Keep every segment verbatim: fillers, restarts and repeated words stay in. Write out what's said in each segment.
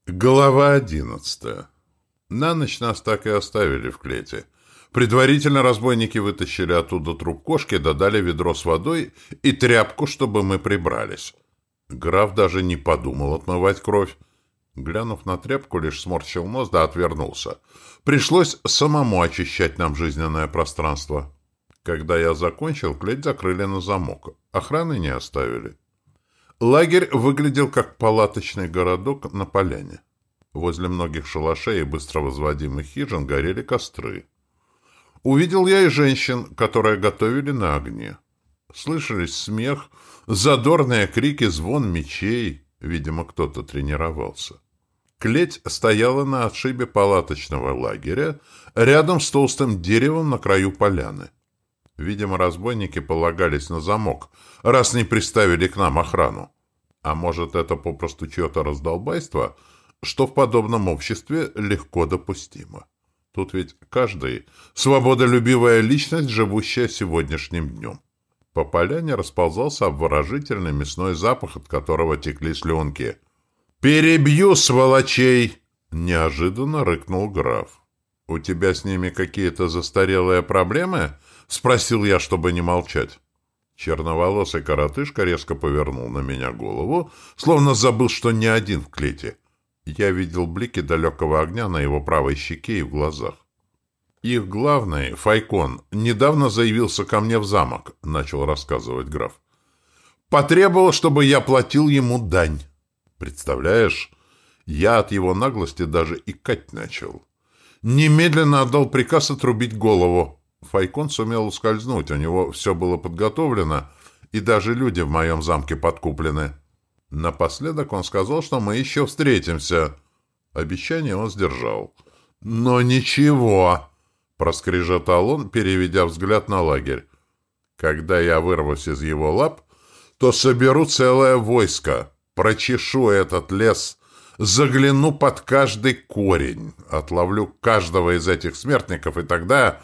Глава одиннадцатая. На ночь нас так и оставили в клете. Предварительно разбойники вытащили оттуда труп кошки, додали ведро с водой и тряпку, чтобы мы прибрались. Граф даже не подумал отмывать кровь. Глянув на тряпку, лишь сморщил нос да отвернулся. Пришлось самому очищать нам жизненное пространство. Когда я закончил, клеть закрыли на замок. Охраны не оставили. Лагерь выглядел как палаточный городок на поляне. Возле многих шалашей и быстро возводимых хижин горели костры. Увидел я и женщин, которые готовили на огне. Слышались смех, задорные крики, звон мечей. Видимо, кто-то тренировался. Клеть стояла на отшибе палаточного лагеря, рядом с толстым деревом на краю поляны. Видимо, разбойники полагались на замок, раз не приставили к нам охрану. А может, это попросту чье-то раздолбайство, что в подобном обществе легко допустимо. Тут ведь каждый — свободолюбивая личность, живущая сегодняшним днем. По поляне расползался обворожительный мясной запах, от которого текли слюнки. «Перебью, сволочей!» — неожиданно рыкнул граф. «У тебя с ними какие-то застарелые проблемы?» — спросил я, чтобы не молчать. Черноволосый коротышка резко повернул на меня голову, словно забыл, что не один в клете. Я видел блики далекого огня на его правой щеке и в глазах. «Их главный, Файкон, недавно заявился ко мне в замок», — начал рассказывать граф. «Потребовал, чтобы я платил ему дань. Представляешь, я от его наглости даже икать начал. Немедленно отдал приказ отрубить голову. Файкон сумел ускользнуть, у него все было подготовлено, и даже люди в моем замке подкуплены. Напоследок он сказал, что мы еще встретимся. Обещание он сдержал. Но ничего, проскрежетал он, переведя взгляд на лагерь. Когда я вырвусь из его лап, то соберу целое войско, прочешу этот лес, загляну под каждый корень, отловлю каждого из этих смертников, и тогда...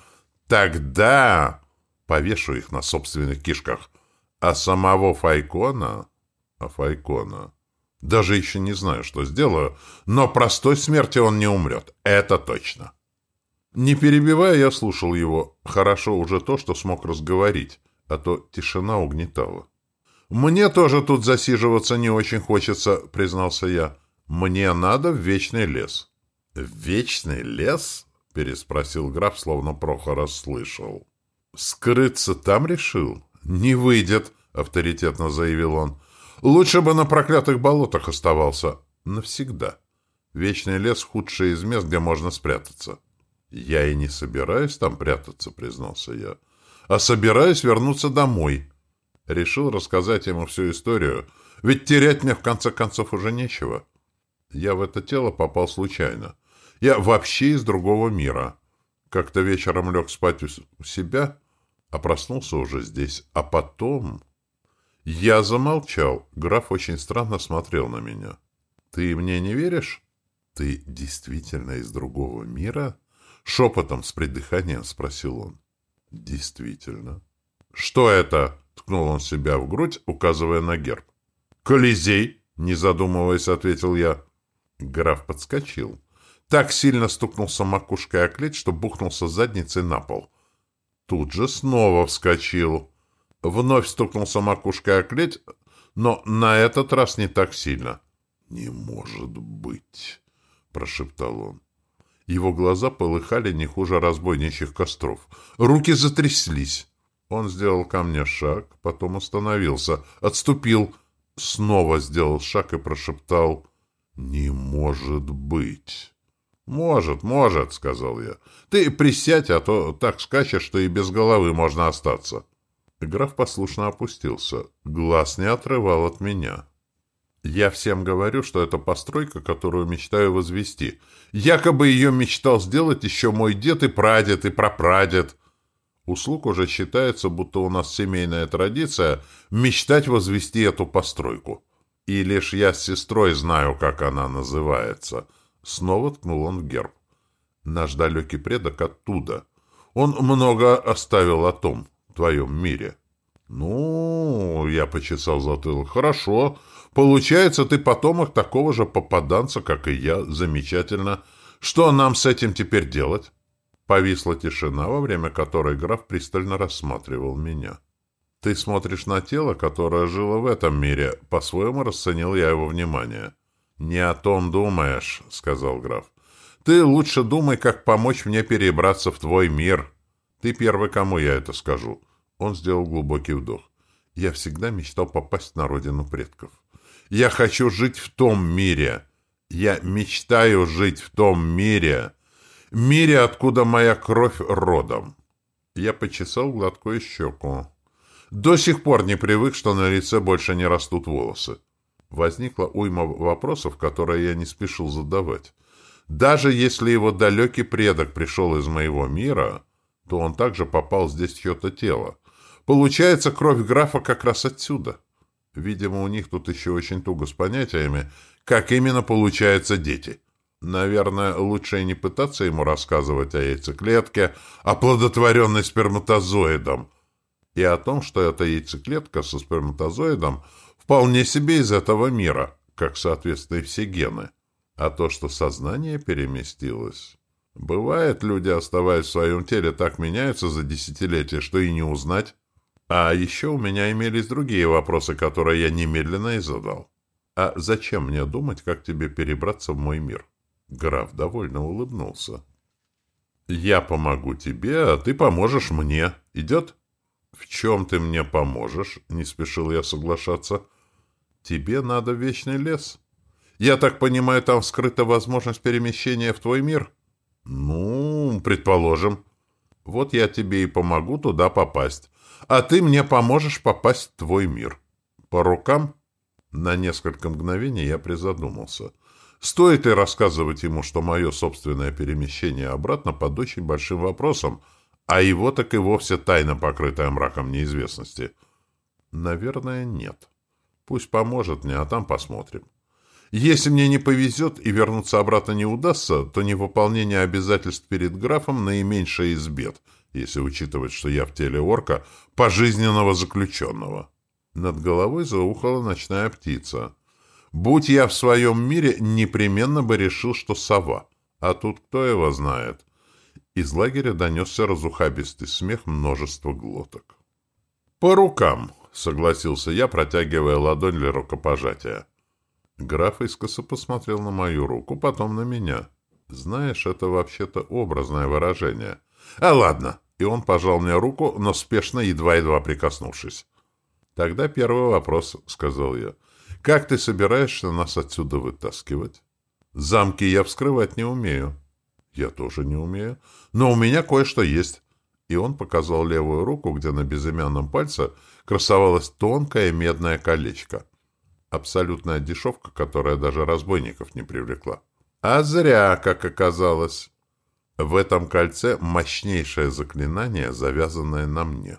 Тогда повешу их на собственных кишках. А самого Файкона... А Файкона... Даже еще не знаю, что сделаю, но простой смерти он не умрет. Это точно. Не перебивая, я слушал его. Хорошо уже то, что смог разговорить, а то тишина угнетала. «Мне тоже тут засиживаться не очень хочется», — признался я. «Мне надо в Вечный лес». «В Вечный лес?» — переспросил граф, словно Прохор расслышал. «Скрыться там решил? Не выйдет», — авторитетно заявил он. «Лучше бы на проклятых болотах оставался. Навсегда. Вечный лес — худший из мест, где можно спрятаться». «Я и не собираюсь там прятаться», — признался я, «а собираюсь вернуться домой». Решил рассказать ему всю историю, ведь терять мне в конце концов уже нечего. Я в это тело попал случайно. Я вообще из другого мира. Как-то вечером лег спать у себя, а проснулся уже здесь. А потом... Я замолчал. Граф очень странно смотрел на меня. «Ты мне не веришь?» «Ты действительно из другого мира?» Шепотом с придыханием спросил он. «Действительно». «Что это?» — ткнул он себя в грудь, указывая на герб. «Колизей!» — не задумываясь, ответил я. Граф подскочил. Так сильно стукнулся макушкой о клеть, что бухнулся задницей на пол. Тут же снова вскочил. Вновь стукнулся макушкой о клеть, но на этот раз не так сильно. «Не может быть!» — прошептал он. Его глаза полыхали не хуже разбойничьих костров. Руки затряслись. Он сделал ко мне шаг, потом остановился, отступил, снова сделал шаг и прошептал: «Не может быть!» «Может, может», — сказал я. «Ты присядь, а то так скачешь, что и без головы можно остаться». Граф послушно опустился. Глаз не отрывал от меня. «Я всем говорю, что это постройка, которую мечтаю возвести. Якобы ее мечтал сделать еще мой дед и прадед, и прапрадед. У слуг уже считается, будто у нас семейная традиция мечтать возвести эту постройку. И лишь я с сестрой знаю, как она называется». Снова ткнул он в герб. «Наш далекий предок оттуда. Он много оставил о том, твоем мире». «Ну, — я почесал затылок, — хорошо. Получается, ты потомок такого же попаданца, как и я. Замечательно. Что нам с этим теперь делать? Повисла тишина, во время которой граф пристально рассматривал меня. Ты смотришь на тело, которое жило в этом мире. По-своему расценил я его внимание. Не о том думаешь, сказал граф. Ты лучше думай, как помочь мне перебраться в твой мир. Ты первый, кому я это скажу. Он сделал глубокий вдох. Я всегда мечтал попасть на родину предков. Я хочу жить в том мире. Я мечтаю жить в том мире. Мире, откуда моя кровь родом. Я почесал гладкую щеку. До сих пор не привык, что на лице больше не растут волосы. Возникла уйма вопросов, которые я не спешил задавать. Даже если его далекий предок пришел из моего мира, то он также попал здесь в чье-то тело. Получается, кровь графа как раз отсюда. Видимо, у них тут еще очень туго с понятиями, как именно получаются дети. Наверное, лучше и не пытаться ему рассказывать о яйцеклетке, оплодотворенной сперматозоидом, и о том, что эта яйцеклетка со сперматозоидом вполне себе из этого мира, как, соответственно, и все гены. А то, что сознание переместилось... Бывает, люди, оставаясь в своем теле, так меняются за десятилетия, что и не узнать. А еще у меня имелись другие вопросы, которые я немедленно и задал. А зачем мне думать, как тебе перебраться в мой мир? Граф довольно улыбнулся. Я помогу тебе, а ты поможешь мне. Идет? В чем ты мне поможешь? Не спешил я соглашаться. Тебе надо в Вечный лес. Я так понимаю, там скрыта возможность перемещения в твой мир? Ну, предположим. Вот я тебе и помогу туда попасть. А ты мне поможешь попасть в твой мир. По рукам? На несколько мгновений я призадумался. Стоит ли рассказывать ему, что мое собственное перемещение обратно под очень большим вопросом, а его так и вовсе тайна, покрытая мраком неизвестности? Наверное, нет. Пусть поможет мне, а там посмотрим. Если мне не повезет и вернуться обратно не удастся, то невыполнение обязательств перед графом наименьшее из бед, если учитывать, что я в теле орка пожизненного заключенного. Над головой заухала ночная птица. Будь я в своем мире, непременно бы решил, что сова. А тут кто его знает? Из лагеря донесся разухабистый смех множества глоток. «По рукам», — согласился я, протягивая ладонь для рукопожатия. Граф искоса посмотрел на мою руку, потом на меня. Знаешь, это вообще-то образное выражение. А ладно. И он пожал мне руку, но спешно, едва-едва прикоснувшись. Тогда первый вопрос, — сказал я. Как ты собираешься нас отсюда вытаскивать? Замки я вскрывать не умею. Я тоже не умею. Но у меня кое-что есть. И он показал левую руку, где на безымянном пальце красовалось тонкое медное колечко. Абсолютная дешевка, которая даже разбойников не привлекла. А зря, как оказалось. В этом кольце мощнейшее заклинание, завязанное на мне.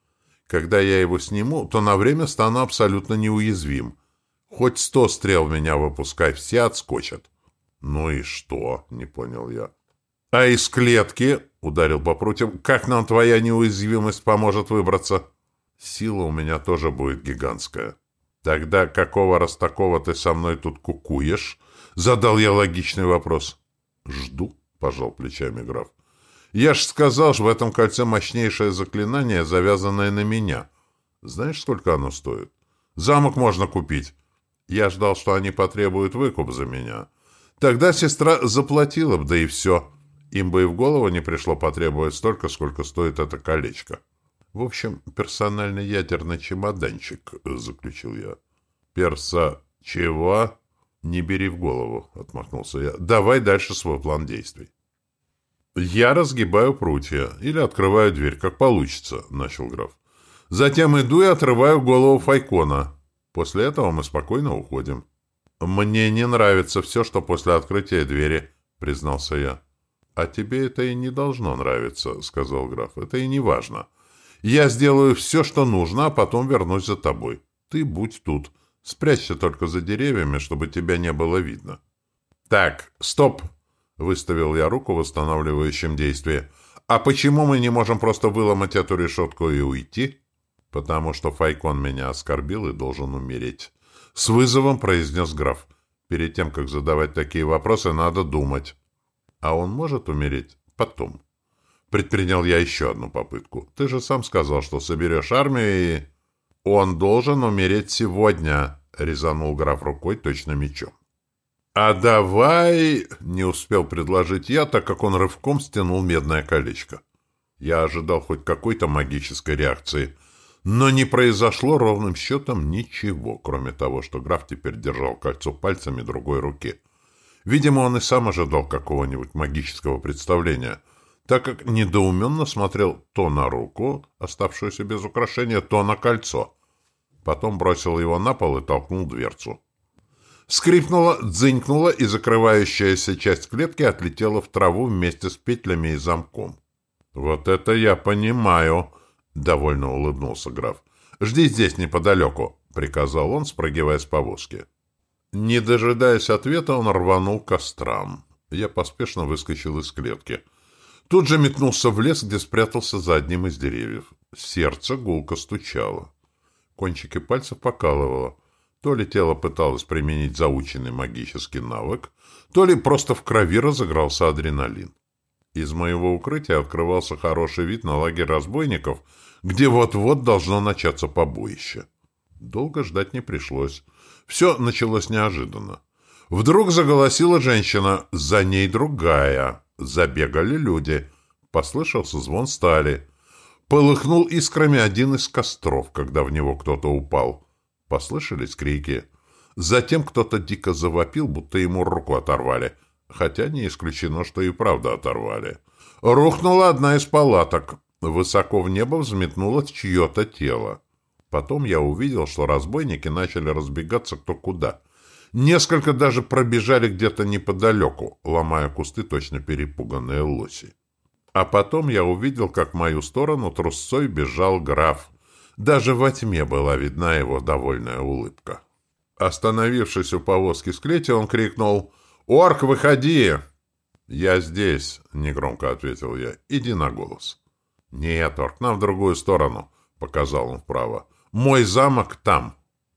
Когда я его сниму, то на время стану абсолютно неуязвим. Хоть сто стрел в меня выпускай, все отскочат. Ну и что? Не понял я. А из клетки, ударил по прутьям, как нам твоя неуязвимость поможет выбраться? Сила у меня тоже будет гигантская. Тогда какого раз такого ты со мной тут кукуешь? Задал я логичный вопрос. Жду, пожал плечами граф. Я ж сказал, что в этом кольце мощнейшее заклинание, завязанное на меня. Знаешь, сколько оно стоит? Замок можно купить. Я ждал, что они потребуют выкуп за меня. Тогда сестра заплатила бы, да и все. Им бы и в голову не пришло потребовать столько, сколько стоит это колечко. В общем, персональный ядерный чемоданчик, заключил я. Перса... чего? Не бери в голову, отмахнулся я. Давай дальше свой план действий. Я разгибаю прутья или открываю дверь, как получится, начал граф. Затем иду и отрываю голову Файкона. После этого мы спокойно уходим. Мне не нравится все, что после открытия двери, признался я. А тебе это и не должно нравиться, сказал граф. Это и не важно. Я сделаю все, что нужно, а потом вернусь за тобой. Ты будь тут. Спрячься только за деревьями, чтобы тебя не было видно. Так, стоп! Выставил я руку в восстанавливающем действии. А почему мы не можем просто выломать эту решетку и уйти? Потому что Файкон меня оскорбил и должен умереть. С вызовом произнес граф. Перед тем, как задавать такие вопросы, надо думать. А он может умереть потом? Предпринял я еще одну попытку. Ты же сам сказал, что соберешь армию и... Он должен умереть сегодня, резанул граф рукой точно мечом. А давай... Не успел предложить я, так как он рывком стянул медное колечко. Я ожидал хоть какой-то магической реакции, но не произошло ровным счетом ничего, кроме того, что граф теперь держал кольцо пальцами другой руки. Видимо, он и сам ожидал какого-нибудь магического представления, так как недоуменно смотрел то на руку, оставшуюся без украшения, то на кольцо. Потом бросил его на пол и толкнул дверцу. Скрипнула, дзынькнула, и закрывающаяся часть клетки отлетела в траву вместе с петлями и замком. «Вот это я понимаю!» — довольно улыбнулся граф. «Жди здесь неподалеку», — приказал он, спрыгивая с повозки. Не дожидаясь ответа, он рванул к кострам. Я поспешно выскочил из клетки. Тут же метнулся в лес, где спрятался за одним из деревьев. Сердце гулко стучало. Кончики пальцев покалывало. То ли тело пыталось применить заученный магический навык, то ли просто в крови разыгрался адреналин. Из моего укрытия открывался хороший вид на лагерь разбойников, где вот-вот должно начаться побоище. Долго ждать не пришлось. Все началось неожиданно. Вдруг заголосила женщина, за ней другая. Забегали люди. Послышался звон стали. Полыхнул искрами один из костров, когда в него кто-то упал. Послышались крики. Затем кто-то дико завопил, будто ему руку оторвали. Хотя не исключено, что и правда оторвали. Рухнула одна из палаток. Высоко в небо взметнулось чье-то тело. Потом я увидел, что разбойники начали разбегаться кто куда. Несколько даже пробежали где-то неподалеку, ломая кусты точно перепуганные лоси. А потом я увидел, как в мою сторону трусцой бежал граф. Даже во тьме была видна его довольная улыбка. Остановившись у повозки с клетью, он крикнул: «Орк, выходи!» «Я здесь», — негромко ответил я. «Иди на голос». «Нет, орк, нам в другую сторону», — показал он вправо. «Мой замок там».